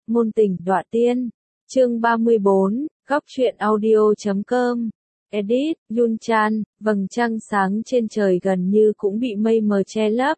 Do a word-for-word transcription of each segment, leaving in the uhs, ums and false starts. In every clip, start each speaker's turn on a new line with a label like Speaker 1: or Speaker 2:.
Speaker 1: Ngôn tình đọa tiên. Chương ba mươi bốn, góc truyện audio chấm com. Edit, Yun Chan, vầng trăng sáng trên trời gần như cũng bị mây mờ che lấp.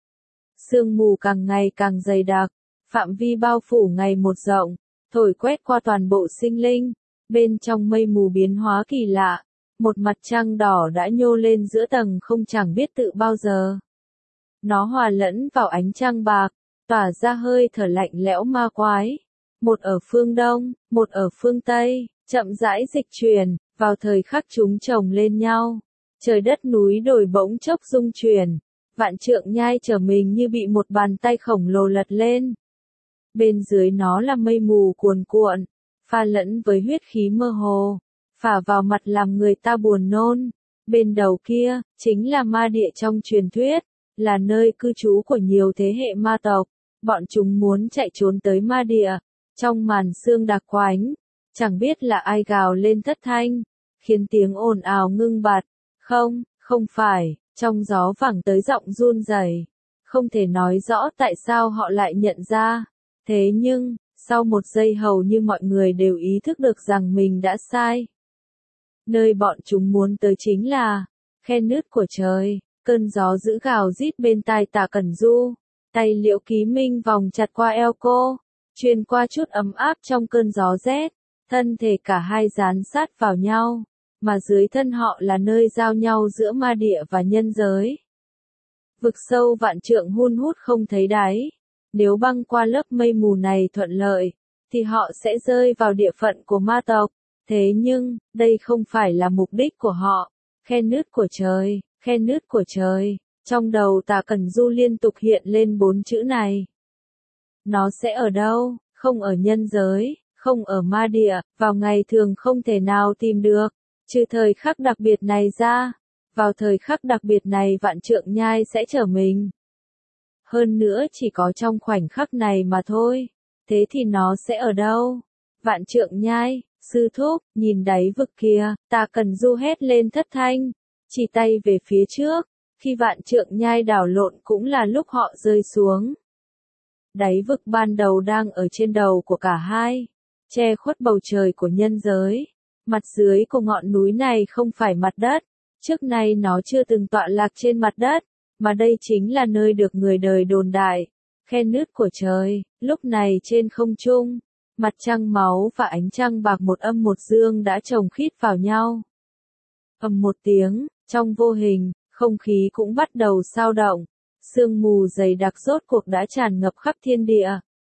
Speaker 1: Sương mù càng ngày càng dày đặc, phạm vi bao phủ ngày một rộng, thổi quét qua toàn bộ sinh linh. Bên trong mây mù biến hóa kỳ lạ, một mặt trăng đỏ đã nhô lên giữa tầng không chẳng biết tự bao giờ. Nó hòa lẫn vào ánh trăng bạc, tỏa ra hơi thở lạnh lẽo ma quái. Một ở phương Đông, một ở phương Tây, chậm rãi dịch chuyển, vào thời khắc chúng chồng lên nhau. Trời đất núi đồi bỗng chốc rung chuyển, vạn trượng nhai trở mình như bị một bàn tay khổng lồ lật lên. Bên dưới nó là mây mù cuồn cuộn, pha lẫn với huyết khí mơ hồ, phả vào mặt làm người ta buồn nôn. Bên đầu kia, chính là ma địa trong truyền thuyết, là nơi cư trú của nhiều thế hệ ma tộc. Bọn chúng muốn chạy trốn tới ma địa, trong màn sương đặc quánh, chẳng biết là ai gào lên thất thanh, khiến tiếng ồn ào ngưng bặt. Không, không phải, trong gió vẳng tới giọng run rẩy. Không thể nói rõ tại sao họ lại nhận ra. Thế nhưng, sau một giây hầu như mọi người đều ý thức được rằng mình đã sai. Nơi bọn chúng muốn tới chính là khe nứt của trời. Cơn gió dữ gào rít bên tai Tạ Cẩn Du, tay Liễu Ký Minh vòng chặt qua eo cô, truyền qua chút ấm áp trong cơn gió rét. Thân thể cả hai dán sát vào nhau, mà dưới thân họ là nơi giao nhau giữa ma địa và nhân giới. Vực sâu vạn trượng hun hút không thấy đáy. Nếu băng qua lớp mây mù này thuận lợi, thì họ sẽ rơi vào địa phận của ma tộc. Thế nhưng, đây không phải là mục đích của họ. Khe nứt của trời, khe nứt của trời. Trong đầu Tạ Cẩn Du liên tục hiện lên bốn chữ này. Nó sẽ ở đâu? Không ở nhân giới, không ở ma địa, vào ngày thường không thể nào tìm được. Trừ thời khắc đặc biệt này ra, vào thời khắc đặc biệt này vạn trượng nhai sẽ trở mình. Hơn nữa chỉ có trong khoảnh khắc này mà thôi. Thế thì nó sẽ ở đâu? Vạn trượng nhai, sư thúc, nhìn đáy vực kia, Tạ Cẩn Du hét lên thất thanh, chỉ tay về phía trước. Khi vạn trượng nhai đảo lộn cũng là lúc họ rơi xuống. Đáy vực ban đầu đang ở trên đầu của cả hai, che khuất bầu trời của nhân giới. Mặt dưới của ngọn núi này không phải mặt đất, trước nay nó chưa từng tọa lạc trên mặt đất, mà đây chính là nơi được người đời đồn đại, khe nứt của trời. Lúc này trên không trung, mặt trăng máu và ánh trăng bạc một âm một dương đã chồng khít vào nhau. Ầm một tiếng, trong vô hình, không khí cũng bắt đầu xao động, sương mù dày đặc rốt cuộc đã tràn ngập khắp thiên địa.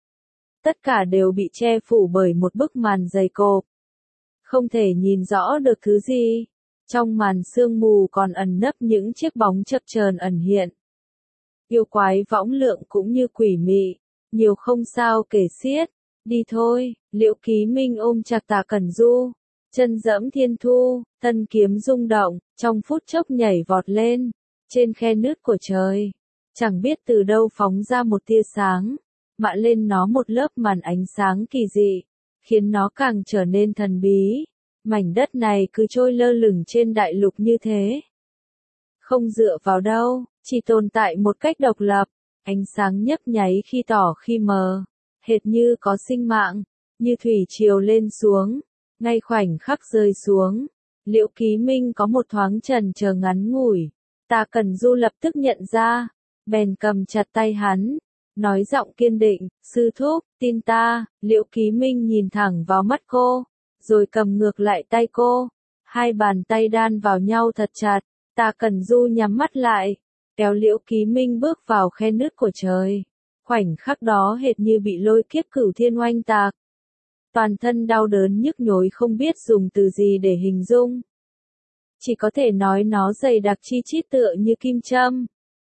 Speaker 1: Tất cả đều bị che phủ bởi một bức màn dày cộp. Không thể nhìn rõ được thứ gì. Trong màn sương mù còn ẩn nấp những chiếc bóng chập chờn ẩn hiện. Yêu quái võng lượng cũng như quỷ mị, nhiều không sao kể xiết. Đi thôi, Liễu Ký Minh ôm chặt Tạ Cẩn Du, chân dẫm thiên thu, thân kiếm rung động, trong phút chốc nhảy vọt lên, trên khe nứt của trời. Chẳng biết từ đâu phóng ra một tia sáng, mạ lên nó một lớp màn ánh sáng kỳ dị, khiến nó càng trở nên thần bí. Mảnh đất này cứ trôi lơ lửng trên đại lục như thế. Không dựa vào đâu, chỉ tồn tại một cách độc lập, ánh sáng nhấp nháy khi tỏ khi mờ, hệt như có sinh mạng, như thủy triều lên xuống, ngay khoảnh khắc rơi xuống. Liễu Ký Minh có một thoáng chần chờ ngắn ngủi, Tạ Cẩn Du lập tức nhận ra, bèn cầm chặt tay hắn, nói giọng kiên định, sư thúc, tin ta. Liễu Ký Minh nhìn thẳng vào mắt cô, rồi cầm ngược lại tay cô, hai bàn tay đan vào nhau thật chặt. Tạ Cẩn Du nhắm mắt lại, kéo Liễu Ký Minh bước vào khe nứt của trời. Khoảnh khắc đó hệt như bị lôi kiếp cửu thiên oanh tạc. Toàn thân đau đớn nhức nhối không biết dùng từ gì để hình dung. Chỉ có thể nói nó dày đặc chi chít tựa như kim châm.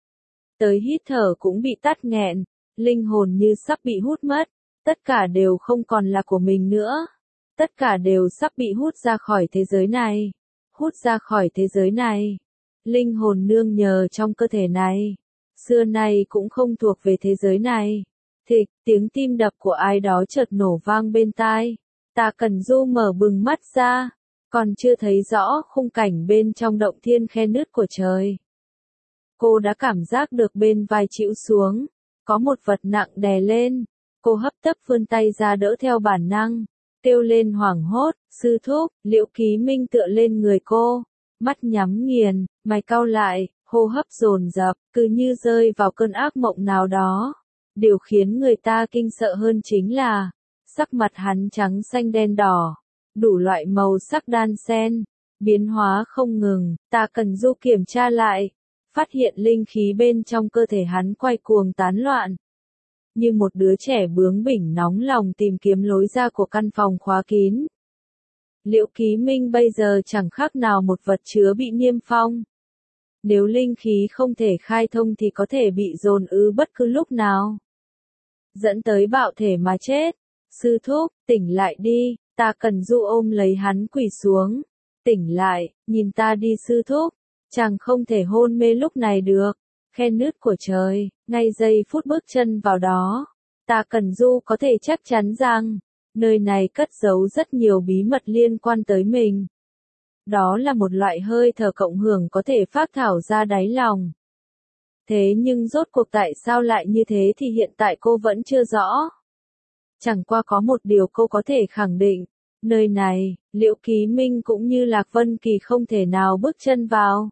Speaker 1: Tới hít thở cũng bị tắc nghẹn, linh hồn như sắp bị hút mất, tất cả đều không còn là của mình nữa. Tất cả đều sắp bị hút ra khỏi thế giới này. Hút ra khỏi thế giới này. Linh hồn nương nhờ trong cơ thể này. Xưa nay cũng không thuộc về thế giới này. Thịch, tiếng tim đập của ai đó chợt nổ vang bên tai. Tạ Cẩn Du mở bừng mắt ra, còn chưa thấy rõ khung cảnh bên trong động thiên khe nứt của trời. Cô đã cảm giác được bên vai chịu xuống, có một vật nặng đè lên. Cô hấp tấp vươn tay ra đỡ theo bản năng, kêu lên hoảng hốt, sư thúc. Liễu Ký Minh tựa lên người cô, mắt nhắm nghiền, mày cau lại, hô hấp dồn dập, cứ như rơi vào cơn ác mộng nào đó. Điều khiến người ta kinh sợ hơn chính là, sắc mặt hắn trắng xanh đen đỏ, đủ loại màu sắc đan xen, biến hóa không ngừng. Tà Cẩn Du kiểm tra lại, phát hiện linh khí bên trong cơ thể hắn quay cuồng tán loạn. Như một đứa trẻ bướng bỉnh nóng lòng tìm kiếm lối ra của căn phòng khóa kín. Liễu Ký Minh bây giờ chẳng khác nào một vật chứa bị niêm phong. Nếu linh khí không thể khai thông thì có thể bị dồn ứ bất cứ lúc nào, dẫn tới bạo thể mà chết. Sư thúc, tỉnh lại đi. Tà Cẩn Du ôm lấy hắn quỳ xuống. Tỉnh lại, nhìn ta đi sư thúc. Chàng không thể hôn mê lúc này được. Khe nứt của trời, ngay giây phút bước chân vào đó, Tà Cẩn Du có thể chắc chắn rằng, nơi này cất giấu rất nhiều bí mật liên quan tới mình. Đó là một loại hơi thở cộng hưởng có thể phác thảo ra đáy lòng. Thế nhưng rốt cuộc tại sao lại như thế thì hiện tại cô vẫn chưa rõ. Chẳng qua có một điều cô có thể khẳng định, nơi này, Liễu Ký Minh cũng như Lạc Vân Kỳ không thể nào bước chân vào.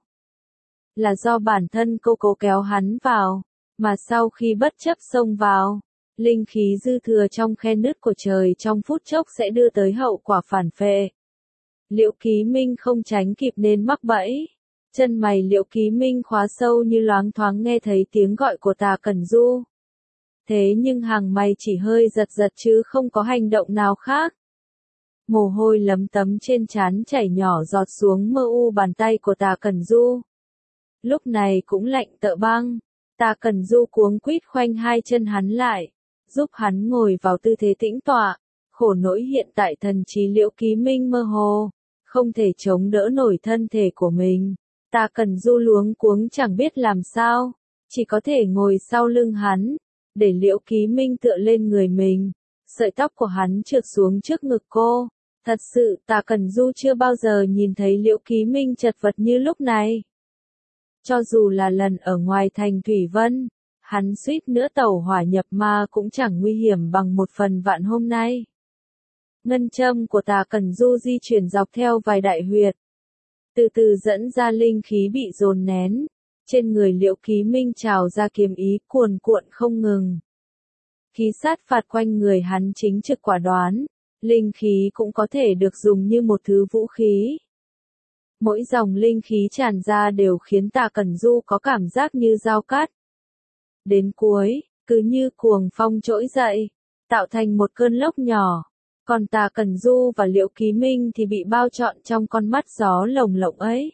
Speaker 1: Là do bản thân cô cố kéo hắn vào, mà sau khi bất chấp xông vào, linh khí dư thừa trong khe nứt của trời trong phút chốc sẽ đưa tới hậu quả phản phệ. Liễu Ký Minh không tránh kịp nên mắc bẫy. Chân mày Liễu Ký Minh khóa sâu như loáng thoáng nghe thấy tiếng gọi của Tà Cẩn Du. Thế nhưng hàng mày chỉ hơi giật giật chứ không có hành động nào khác. Mồ hôi lấm tấm trên trán chảy nhỏ giọt xuống mơ u bàn tay của Tà Cẩn Du. Lúc này cũng lạnh tợ băng. Tà Cẩn Du cuống quýt khoanh hai chân hắn lại, giúp hắn ngồi vào tư thế tĩnh tọa. Khổ nỗi hiện tại thần trí Liễu Ký Minh mơ hồ, không thể chống đỡ nổi thân thể của mình. Tà Cẩn Du luống cuống chẳng biết làm sao, chỉ có thể ngồi sau lưng hắn, để Liễu Ký Minh tựa lên người mình. Sợi tóc của hắn trượt xuống trước ngực cô. Thật sự, Tà Cẩn Du chưa bao giờ nhìn thấy Liễu Ký Minh chật vật như lúc này. Cho dù là lần ở ngoài thành Thủy Vân, hắn suýt nữa tẩu hỏa nhập ma cũng chẳng nguy hiểm bằng một phần vạn hôm nay. Ngân châm của Tà Cẩn Du di chuyển dọc theo vài đại huyệt, từ từ dẫn ra linh khí bị dồn nén. Trên người Liễu Ký Minh trào ra kiếm ý cuồn cuộn không ngừng. Khí sát phạt quanh người hắn chính trực quả đoán, linh khí cũng có thể được dùng như một thứ vũ khí. Mỗi dòng linh khí tràn ra đều khiến Tà Cẩn Du có cảm giác như dao cắt. Đến cuối, cứ như cuồng phong trỗi dậy, tạo thành một cơn lốc nhỏ. Còn Tà Cẩn Du và Liễu Ký Minh thì bị bao trọn trong con mắt gió lồng lộng ấy.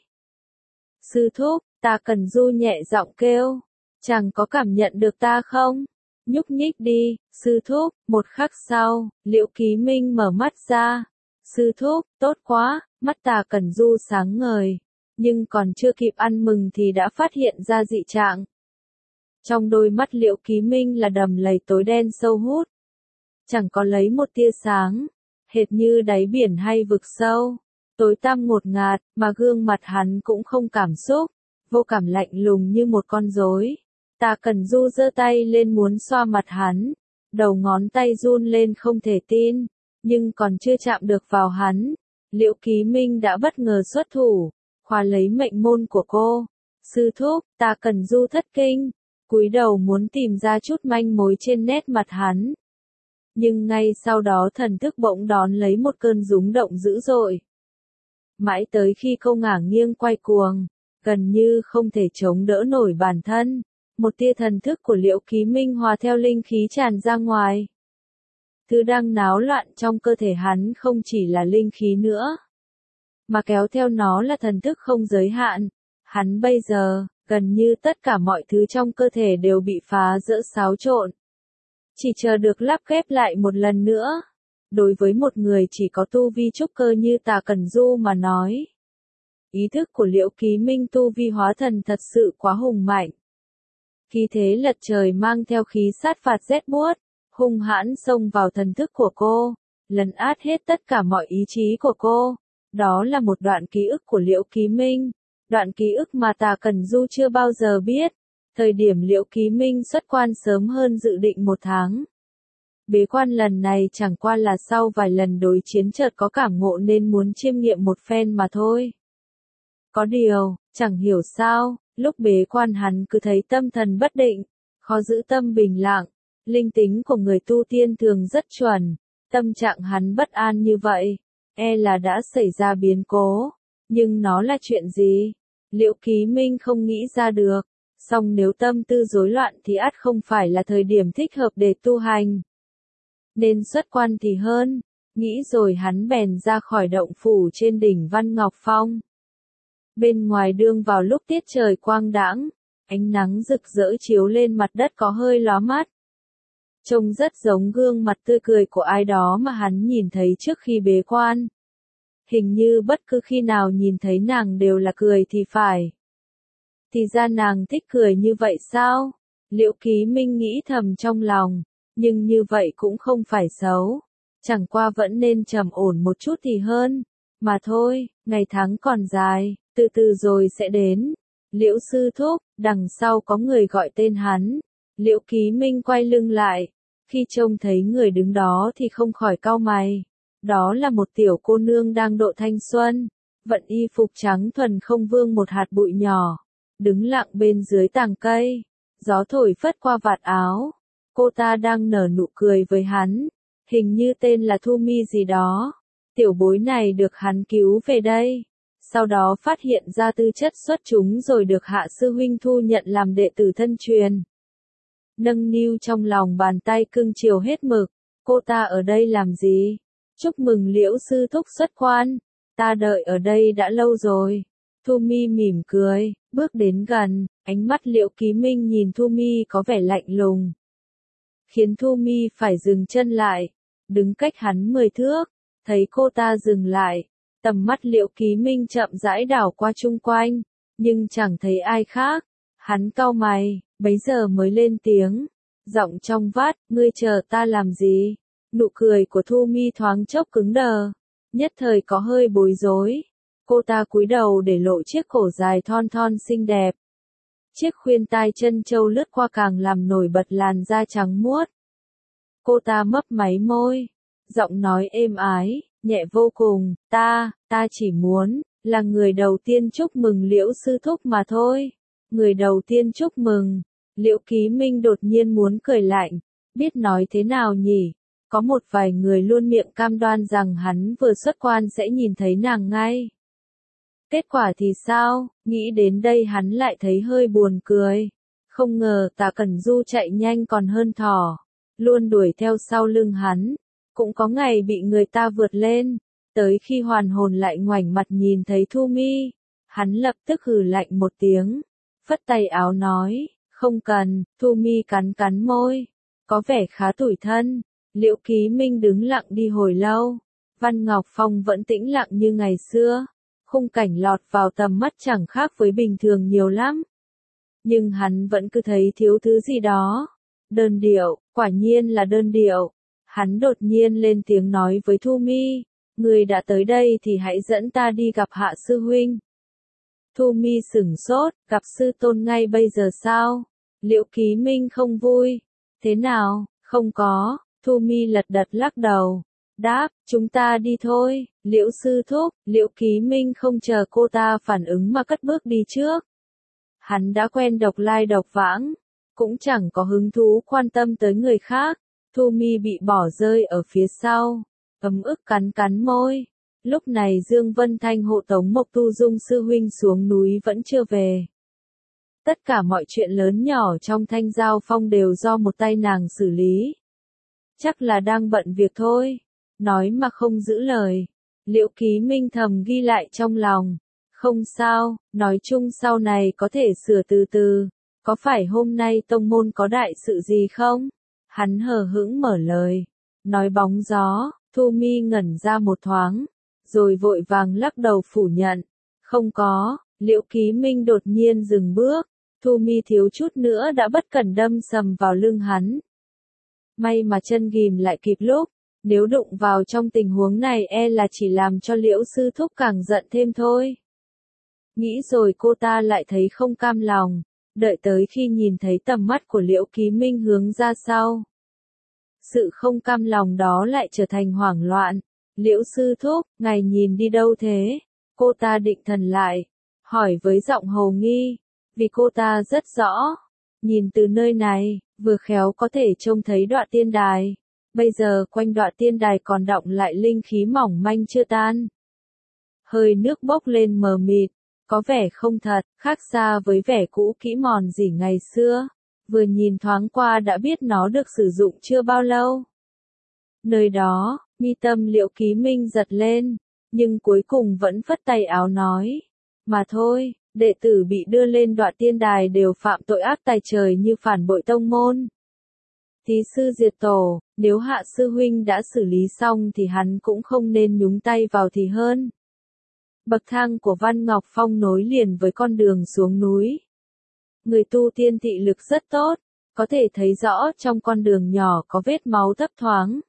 Speaker 1: Sư thúc, Tà Cẩn Du nhẹ giọng kêu, chàng có cảm nhận được ta không? Nhúc nhích đi, sư thúc. Một khắc sau, Liễu Ký Minh mở mắt ra. Sư thúc, tốt quá. Mắt Tà Cẩn Du sáng ngời, nhưng còn chưa kịp ăn mừng thì đã phát hiện ra dị trạng. Trong đôi mắt Liễu Ký Minh là đầm lầy tối đen sâu hút, chẳng có lấy một tia sáng, hệt như đáy biển hay vực sâu, tối tăm ngột ngạt, mà gương mặt hắn cũng không cảm xúc, vô cảm lạnh lùng như một con rối. Tà Cẩn Du giơ tay lên muốn xoa mặt hắn, đầu ngón tay run lên không thể tin, nhưng còn chưa chạm được vào hắn, Liễu Ký Minh đã bất ngờ xuất thủ, khóa lấy mệnh môn của cô. Sư thúc. Tà Cẩn Du thất kinh, cúi đầu muốn tìm ra chút manh mối trên nét mặt hắn. Nhưng ngay sau đó thần thức bỗng đón lấy một cơn rúng động dữ dội. Mãi tới khi cô ngả nghiêng quay cuồng, gần như không thể chống đỡ nổi bản thân, một tia thần thức của Liễu Ký Minh hòa theo linh khí tràn ra ngoài. Thứ đang náo loạn trong cơ thể hắn không chỉ là linh khí nữa, mà kéo theo nó là thần thức không giới hạn. Hắn bây giờ, gần như tất cả mọi thứ trong cơ thể đều bị phá vỡ xáo trộn, chỉ chờ được lắp ghép lại một lần nữa. Đối với một người chỉ có tu vi trúc cơ như Tà Cẩn Du mà nói, ý thức của Liễu Ký Minh tu vi hóa thần thật sự quá hùng mạnh. Khí thế lật trời mang theo khí sát phạt rét buốt, hung hãn xông vào thần thức của cô, lấn át hết tất cả mọi ý chí của cô. Đó là một đoạn ký ức của Liễu Ký Minh, đoạn ký ức mà Tà Cẩn Du chưa bao giờ biết. Thời điểm Liễu Ký Minh xuất quan sớm hơn dự định một tháng, Bế quan lần này chẳng qua là sau vài lần đối chiến chợt có cảm ngộ nên muốn chiêm nghiệm một phen mà thôi. Có điều, chẳng hiểu sao, lúc bế quan hắn cứ thấy tâm thần bất định, khó giữ tâm bình lặng, linh tính của người tu tiên thường rất chuẩn, tâm trạng hắn bất an như vậy, e là đã xảy ra biến cố, nhưng nó là chuyện gì? Liễu Ký Minh không nghĩ ra được, song nếu tâm tư rối loạn thì ắt không phải là thời điểm thích hợp để tu hành. Nên xuất quan thì hơn, nghĩ rồi hắn bèn ra khỏi động phủ trên đỉnh Văn Ngọc Phong. Bên ngoài đương vào lúc tiết trời quang đãng, ánh nắng rực rỡ chiếu lên mặt đất có hơi lóa mắt. Trông rất giống gương mặt tươi cười của ai đó mà hắn nhìn thấy trước khi bế quan. Hình như bất cứ khi nào nhìn thấy nàng đều là cười thì phải. Thì ra nàng thích cười như vậy sao? Liễu Ký Minh nghĩ thầm trong lòng, nhưng như vậy cũng không phải xấu. Chẳng qua vẫn nên trầm ổn một chút thì hơn. Mà thôi, ngày tháng còn dài, từ từ rồi sẽ đến. Liễu sư thúc, đằng sau có người gọi tên hắn. Liễu Ký Minh quay lưng lại, khi trông thấy người đứng đó thì không khỏi cau mày. Đó là một tiểu cô nương đang độ thanh xuân, vận y phục trắng thuần không vương một hạt bụi nhỏ, đứng lặng bên dưới tàng cây, gió thổi phất qua vạt áo. Cô ta đang nở nụ cười với hắn, hình như tên là Thu Mi gì đó. Tiểu bối này được hắn cứu về đây, sau đó phát hiện ra tư chất xuất chúng rồi được hạ sư huynh thu nhận làm đệ tử thân truyền. Nâng niu trong lòng bàn tay cưng chiều hết mực, cô ta ở đây làm gì? Chúc mừng Liễu sư thúc xuất quan, ta đợi ở đây đã lâu rồi. Thu Mi mỉm cười, bước đến gần, ánh mắt Liễu Ký Minh nhìn Thu Mi có vẻ lạnh lùng, khiến Thu Mi phải dừng chân lại, đứng cách hắn mười thước, thấy cô ta dừng lại, tầm mắt Liễu Ký Minh chậm rãi đảo qua chung quanh, nhưng chẳng thấy ai khác, hắn cau mày, bấy giờ mới lên tiếng, giọng trong vắt, ngươi chờ ta làm gì? Nụ cười của Thu Mi thoáng chốc cứng đờ, nhất thời có hơi bối rối. Cô ta cúi đầu để lộ chiếc cổ dài thon thon xinh đẹp. Chiếc khuyên tai chân châu lướt qua càng làm nổi bật làn da trắng muốt. Cô ta mấp máy môi, giọng nói êm ái, nhẹ vô cùng, ta, ta chỉ muốn, là người đầu tiên chúc mừng Liễu sư thúc mà thôi. Người đầu tiên chúc mừng. Liễu Ký Minh đột nhiên muốn cười lạnh, biết nói thế nào nhỉ? Có một vài người luôn miệng cam đoan rằng hắn vừa xuất quan sẽ nhìn thấy nàng ngay. Kết quả thì sao? Nghĩ đến đây hắn lại thấy hơi buồn cười. Không ngờ Tả Cẩn Du chạy nhanh còn hơn thỏ, luôn đuổi theo sau lưng hắn. Cũng có ngày bị người ta vượt lên, tới khi hoàn hồn lại ngoảnh mặt nhìn thấy Thu Mi, hắn lập tức hừ lạnh một tiếng, phất tay áo nói, không cần. Thu Mi cắn cắn môi, có vẻ khá tủi thân. Liễu Ký Minh đứng lặng đi hồi lâu, Văn Ngọc Phong vẫn tĩnh lặng như ngày xưa, khung cảnh lọt vào tầm mắt chẳng khác với bình thường nhiều lắm. Nhưng hắn vẫn cứ thấy thiếu thứ gì đó. Đơn điệu, quả nhiên là đơn điệu. Hắn đột nhiên lên tiếng nói với Thu Mi, người đã tới đây thì hãy dẫn ta đi gặp Hạ sư huynh. Thu Mi sửng sốt, gặp sư tôn ngay bây giờ sao? Liễu Ký Minh không vui. Thế nào, không có. Thu Mi lật đật lắc đầu, đáp, chúng ta đi thôi. Liễu sư thúc. Liễu Ký Minh không chờ cô ta phản ứng mà cất bước đi trước. Hắn đã quen độc lai độc vãng, cũng chẳng có hứng thú quan tâm tới người khác. Thu Mi bị bỏ rơi ở phía sau, ấm ức cắn cắn môi. Lúc này Dương Vân Thanh hộ tống Mộc Tu Dung sư huynh xuống núi vẫn chưa về. Tất cả mọi chuyện lớn nhỏ trong Thanh Giao Phong đều do một tay nàng xử lý. Chắc là đang bận việc thôi, nói mà không giữ lời. Liễu Ký Minh thầm ghi lại trong lòng, không sao, nói chung sau này có thể sửa từ từ. Có phải hôm nay tông môn có đại sự gì không? Hắn hờ hững mở lời, nói bóng gió. Thu Mi ngẩn ra một thoáng, rồi vội vàng lắc đầu phủ nhận, không có. Liễu Ký Minh đột nhiên dừng bước, Thu Mi thiếu chút nữa đã bất cẩn đâm sầm vào lưng hắn. May mà chân ghim lại kịp lúc, nếu đụng vào trong tình huống này e là chỉ làm cho Liễu sư thúc càng giận thêm thôi. Nghĩ rồi cô ta lại thấy không cam lòng, đợi tới khi nhìn thấy tầm mắt của Liễu Ký Minh hướng ra sau. Sự không cam lòng đó lại trở thành hoảng loạn. Liễu sư thúc, ngài nhìn đi đâu thế? Cô ta định thần lại, hỏi với giọng hồ nghi, vì cô ta rất rõ. Nhìn từ nơi này, vừa khéo có thể trông thấy Đoạ Tiên Đài. Bây giờ quanh Đoạ Tiên Đài còn đọng lại linh khí mỏng manh chưa tan. Hơi nước bốc lên mờ mịt, có vẻ không thật, khác xa với vẻ cũ kỹ mòn dỉ ngày xưa. Vừa nhìn thoáng qua đã biết nó được sử dụng chưa bao lâu. Nơi đó, mi tâm Liễu Ký Minh giật lên, nhưng cuối cùng vẫn phất tay áo nói. Mà thôi, đệ tử bị đưa lên Đoạ Tiên Đài đều phạm tội ác tài trời như phản bội tông môn. Thí sư diệt tổ, nếu Hạ sư huynh đã xử lý xong thì hắn cũng không nên nhúng tay vào thì hơn. Bậc thang của Văn Ngọc Phong nối liền với con đường xuống núi. Người tu tiên thị lực rất tốt, có thể thấy rõ trong con đường nhỏ có vết máu thấp thoáng.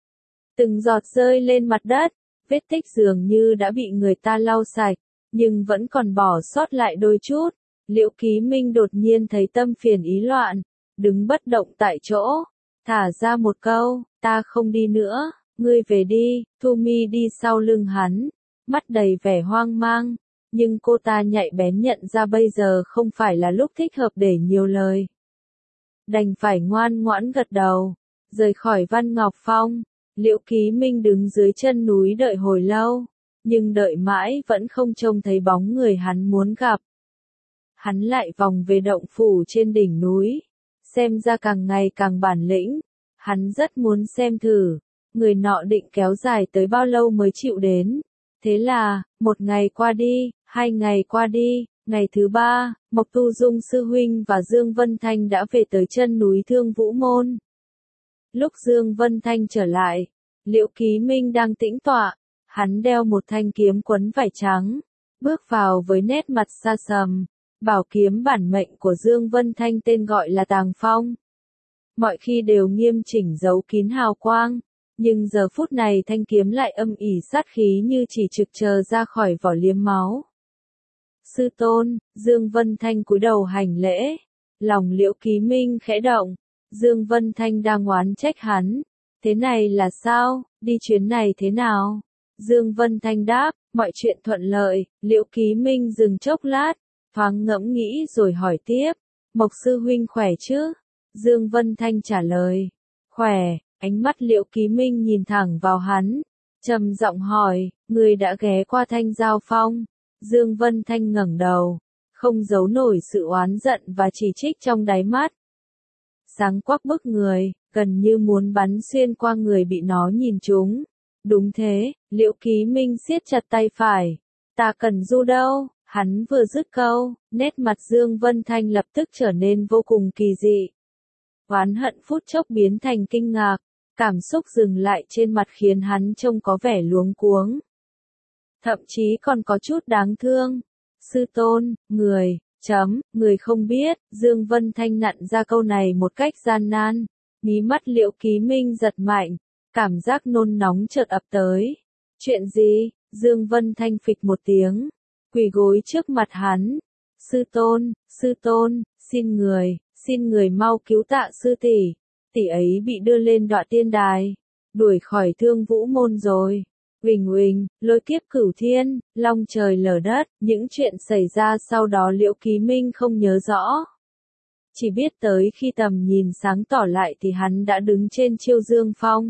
Speaker 1: Từng giọt rơi lên mặt đất, vết tích dường như đã bị người ta lau sạch, nhưng vẫn còn bỏ sót lại đôi chút. Liễu Ký Minh đột nhiên thấy tâm phiền ý loạn, đứng bất động tại chỗ, thả ra một câu, ta không đi nữa, ngươi về đi. Thu Mi đi sau lưng hắn, mắt đầy vẻ hoang mang, nhưng cô ta nhạy bén nhận ra bây giờ không phải là lúc thích hợp để nhiều lời. Đành phải ngoan ngoãn gật đầu, rời khỏi Văn Ngọc Phong. Liễu Ký Minh đứng dưới chân núi đợi hồi lâu, nhưng đợi mãi vẫn không trông thấy bóng người hắn muốn gặp. Hắn lại vòng về động phủ trên đỉnh núi, xem ra càng ngày càng bản lĩnh. Hắn rất muốn xem thử, người nọ định kéo dài tới bao lâu mới chịu đến. Thế là, một ngày qua đi, hai ngày qua đi, ngày thứ ba, Mộc Tu Dung sư huynh và Dương Vân Thanh đã về tới chân núi Thương Vũ Môn. Lúc Dương Vân Thanh trở lại, Liễu Ký Minh đang tĩnh tọa, hắn đeo một thanh kiếm quấn vải trắng, bước vào với nét mặt xa sầm. Bảo kiếm bản mệnh của Dương Vân Thanh tên gọi là Tàng Phong. Mọi khi đều nghiêm chỉnh giấu kín hào quang, nhưng giờ phút này thanh kiếm lại âm ỉ sát khí như chỉ trực chờ ra khỏi vỏ liếm máu. Sư tôn, Dương Vân Thanh cúi đầu hành lễ, lòng Liễu Ký Minh khẽ động. Dương Vân Thanh đang oán trách hắn, thế này là sao, đi chuyến này thế nào? Dương Vân Thanh đáp, mọi chuyện thuận lợi. Liễu Ký Minh dừng chốc lát, thoáng ngẫm nghĩ rồi hỏi tiếp, Mộc sư huynh khỏe chứ? Dương Vân Thanh trả lời, khỏe. Ánh mắt Liễu Ký Minh nhìn thẳng vào hắn, trầm giọng hỏi, người đã ghé qua Thanh Giao Phong? Dương Vân Thanh ngẩng đầu, không giấu nổi sự oán giận và chỉ trích trong đáy mắt. Sáng quắc bức người, gần như muốn bắn xuyên qua người bị nó nhìn trúng. Đúng thế, Liễu Ký Minh siết chặt tay phải. Ta cần du đâu? Hắn vừa dứt câu, nét mặt Dương Vân Thanh lập tức trở nên vô cùng kỳ dị. Oán hận phút chốc biến thành kinh ngạc, cảm xúc dừng lại trên mặt khiến hắn trông có vẻ luống cuống. Thậm chí còn có chút đáng thương. Sư tôn, người, chấm, người không biết. Dương Vân Thanh nặn ra câu này một cách gian nan. Mí mắt Liễu Ký Minh giật mạnh, cảm giác nôn nóng chợt ập tới. Chuyện gì? Dương Vân Thanh phịch một tiếng, quỳ gối trước mặt hắn. Sư tôn, sư tôn, xin người, xin người mau cứu Tạ sư tỷ. Tỷ ấy bị đưa lên Đoạ Tiên Đài, đuổi khỏi Thương Vũ Môn rồi. Uỳnh uỳnh, lôi kiếp cửu thiên, long trời lở đất, những chuyện xảy ra sau đó Liễu Ký Minh không nhớ rõ. Chỉ biết tới khi tầm nhìn sáng tỏ lại thì hắn đã đứng trên Chiêu Dương Phong.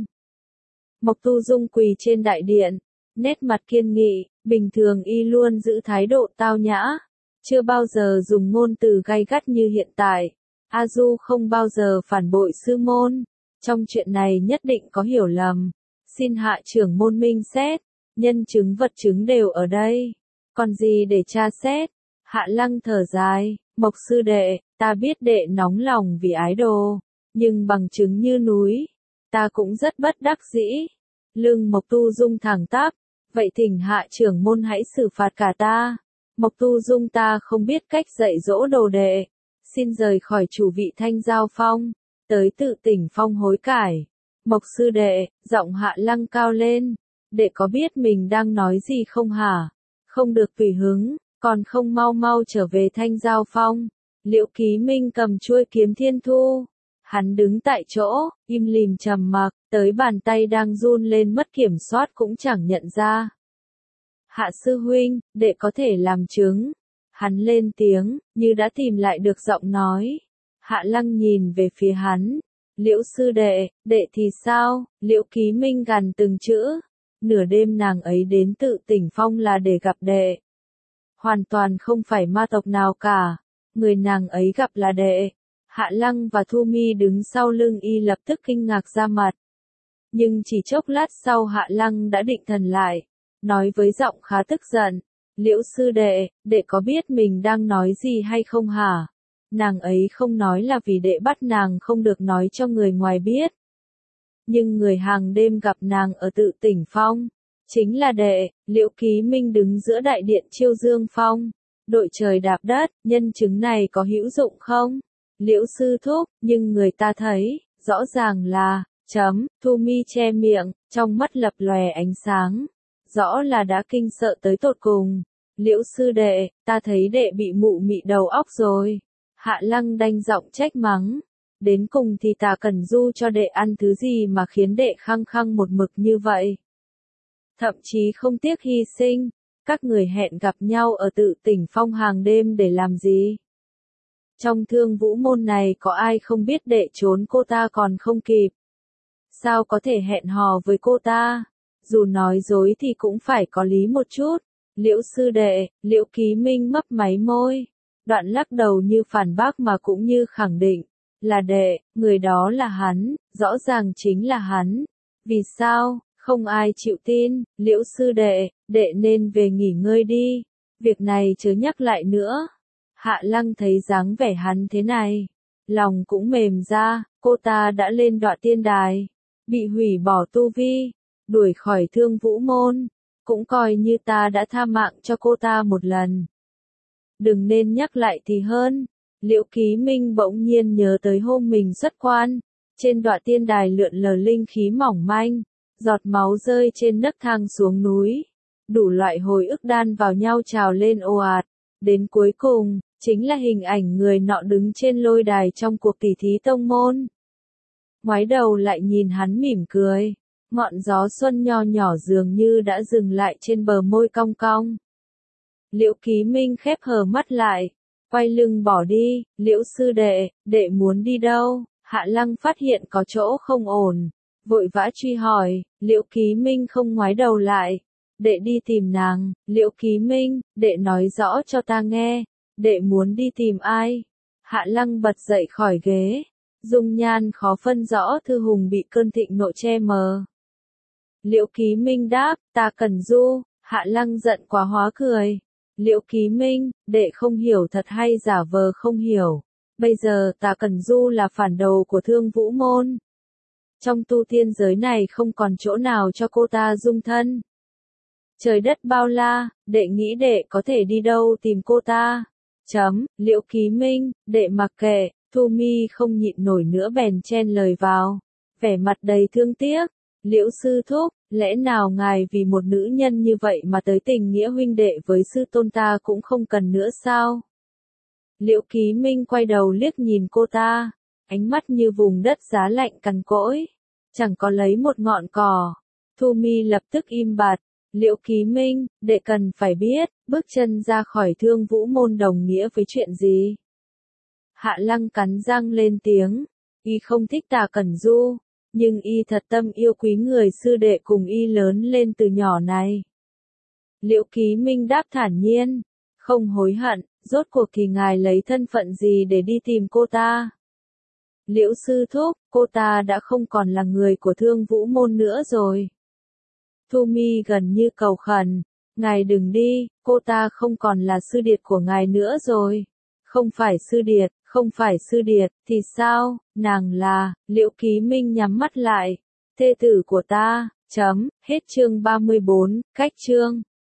Speaker 1: Mộc Tu Dung quỳ trên đại điện, nét mặt kiên nghị, bình thường y luôn giữ thái độ tao nhã, chưa bao giờ dùng ngôn từ gay gắt như hiện tại. A Du không bao giờ phản bội sư môn, trong chuyện này nhất định có hiểu lầm. Xin hạ trưởng môn minh xét, nhân chứng vật chứng đều ở đây, còn gì để tra xét? Hạ Lăng thở dài, Mộc sư đệ, ta biết đệ nóng lòng vì ái đồ, nhưng bằng chứng như núi, ta cũng rất bất đắc dĩ. Lưng Mộc Tu Dung thẳng tắp, vậy thỉnh hạ trưởng môn hãy xử phạt cả ta. Mộc Tu Dung ta không biết cách dạy dỗ đồ đệ, xin rời khỏi chủ vị Thanh Giao Phong, tới tự tỉnh phong hối cải. Mộc sư đệ, giọng Hạ Lăng cao lên, đệ có biết mình đang nói gì không hả? Không được tùy hứng, còn không mau mau trở về Thanh Giao Phong. Liễu Ký Minh cầm chuôi kiếm thiên thu, Hắn đứng tại chỗ, im lìm trầm mặc, tới bàn tay đang run lên mất kiểm soát cũng chẳng nhận ra. Hạ sư huynh, đệ có thể làm chứng. Hắn lên tiếng, như đã tìm lại được giọng nói. Hạ Lăng nhìn về phía hắn. Liễu sư đệ, đệ thì sao? Liễu Ký Minh gằn từng chữ. Nửa đêm nàng ấy đến Tự Tỉnh Phong là để gặp đệ. Hoàn toàn không phải ma tộc nào cả. Người nàng ấy gặp là đệ. Hạ Lăng và Thu Mi đứng sau lưng y lập tức kinh ngạc ra mặt. Nhưng chỉ chốc lát sau Hạ Lăng đã định thần lại. Nói với giọng khá tức giận. Liễu sư đệ, đệ có biết mình đang nói gì hay không hả? Nàng ấy không nói là vì đệ bắt nàng không được nói cho người ngoài biết. Nhưng người hàng đêm gặp nàng ở Tự Tỉnh Phong. Chính là đệ. Liễu Ký Minh đứng giữa đại điện Chiêu Dương Phong. Đội trời đạp đất, nhân chứng này có hữu dụng không? Liễu sư thúc, nhưng người ta thấy, rõ ràng là, chấm, Thu Mi che miệng, trong mắt lập lòe ánh sáng. Rõ là đã kinh sợ tới tột cùng. Liễu sư đệ, ta thấy đệ bị mụ mị đầu óc rồi. Hạ Lăng đanh giọng trách mắng. Đến cùng thì ta cần du cho đệ ăn thứ gì mà khiến đệ khăng khăng một mực như vậy. Thậm chí không tiếc hy sinh. Các người hẹn gặp nhau ở Tự Tỉnh Phong hàng đêm để làm gì? Trong Thương Vũ môn này có ai không biết đệ trốn cô ta còn không kịp? Sao có thể hẹn hò với cô ta? Dù nói dối thì cũng phải có lý một chút. Liễu sư đệ, Liễu Ký Minh mấp máy môi. Đoạn lắc đầu như phản bác mà cũng như khẳng định. Là đệ, người đó là hắn, rõ ràng chính là hắn. Vì sao? Không ai chịu tin. Liễu sư đệ, đệ nên về nghỉ ngơi đi. Việc này chớ nhắc lại nữa. Hạ Lăng thấy dáng vẻ hắn thế này. Lòng cũng mềm ra, cô ta đã lên Đọa Tiên Đài. Bị hủy bỏ tu vi. Đuổi khỏi Thương Vũ môn. Cũng coi như ta đã tha mạng cho cô ta một lần. Đừng nên nhắc lại thì hơn. Liễu Ký Minh bỗng nhiên nhớ tới hôm mình xuất quan. Trên Đọa Tiên Đài lượn lờ linh khí mỏng manh. Giọt máu rơi trên nấc thang xuống núi. Đủ loại hồi ức đan vào nhau trào lên ồ ạt. Đến cuối cùng, chính là hình ảnh người nọ đứng trên lôi đài trong cuộc tỷ thí tông môn. Ngoái đầu lại nhìn hắn mỉm cười. Ngọn gió xuân nho nhỏ dường như đã dừng lại trên bờ môi cong cong. Liễu Ký Minh khép hờ mắt lại. Quay lưng bỏ đi. Liễu sư đệ, đệ muốn đi đâu? Hạ Lăng phát hiện có chỗ không ổn. Vội vã truy hỏi. Liễu Ký Minh không ngoái đầu lại. Đệ đi tìm nàng. Liễu Ký Minh, đệ nói rõ cho ta nghe. Đệ muốn đi tìm ai? Hạ Lăng bật dậy khỏi ghế. Dung nhan khó phân rõ thư hùng bị cơn thịnh nộ che mờ. Liễu Ký Minh đáp, ta cần du. Hạ Lăng giận quá hóa cười. Liễu Ký Minh, đệ không hiểu thật hay giả vờ không hiểu. Bây giờ ta cần du là phản đồ của Thương Vũ môn. Trong tu tiên giới này không còn chỗ nào cho cô ta dung thân. Trời đất bao la, đệ nghĩ đệ có thể đi đâu tìm cô ta? Chấm, Liễu Ký Minh, đệ mặc kệ. Thu Mi không nhịn nổi nữa bèn chen lời vào. Vẻ mặt đầy thương tiếc. Liễu sư thúc, lẽ nào ngài vì một nữ nhân như vậy mà tới tình nghĩa huynh đệ với sư tôn ta cũng không cần nữa sao? Liễu Ký Minh quay đầu liếc nhìn cô ta. Ánh mắt như vùng đất giá lạnh cằn cỗi. Chẳng có lấy một ngọn cỏ. Thu Mi lập tức im bặt. Liễu Ký Minh, đệ cần phải biết, bước chân ra khỏi Thương Vũ môn đồng nghĩa với chuyện gì? Hạ Lăng cắn răng lên tiếng. Y không thích Tà Cẩn Du. Nhưng y thật tâm yêu quý người sư đệ cùng y lớn lên từ nhỏ này. Liễu Ký Minh đáp thản nhiên. Không hối hận, rốt cuộc thì ngài lấy thân phận gì để đi tìm cô ta? Liễu sư thúc, cô ta đã không còn là người của Thương Vũ môn nữa rồi. Thu Mi gần như cầu khẩn. Ngài đừng đi, cô ta không còn là sư điệt của ngài nữa rồi. Không phải sư điệt, không phải sư điệt, thì sao? Nàng là, Liễu Ký Minh nhắm mắt lại. Thê tử của ta, chấm, hết chương ba mươi bốn, cách chương.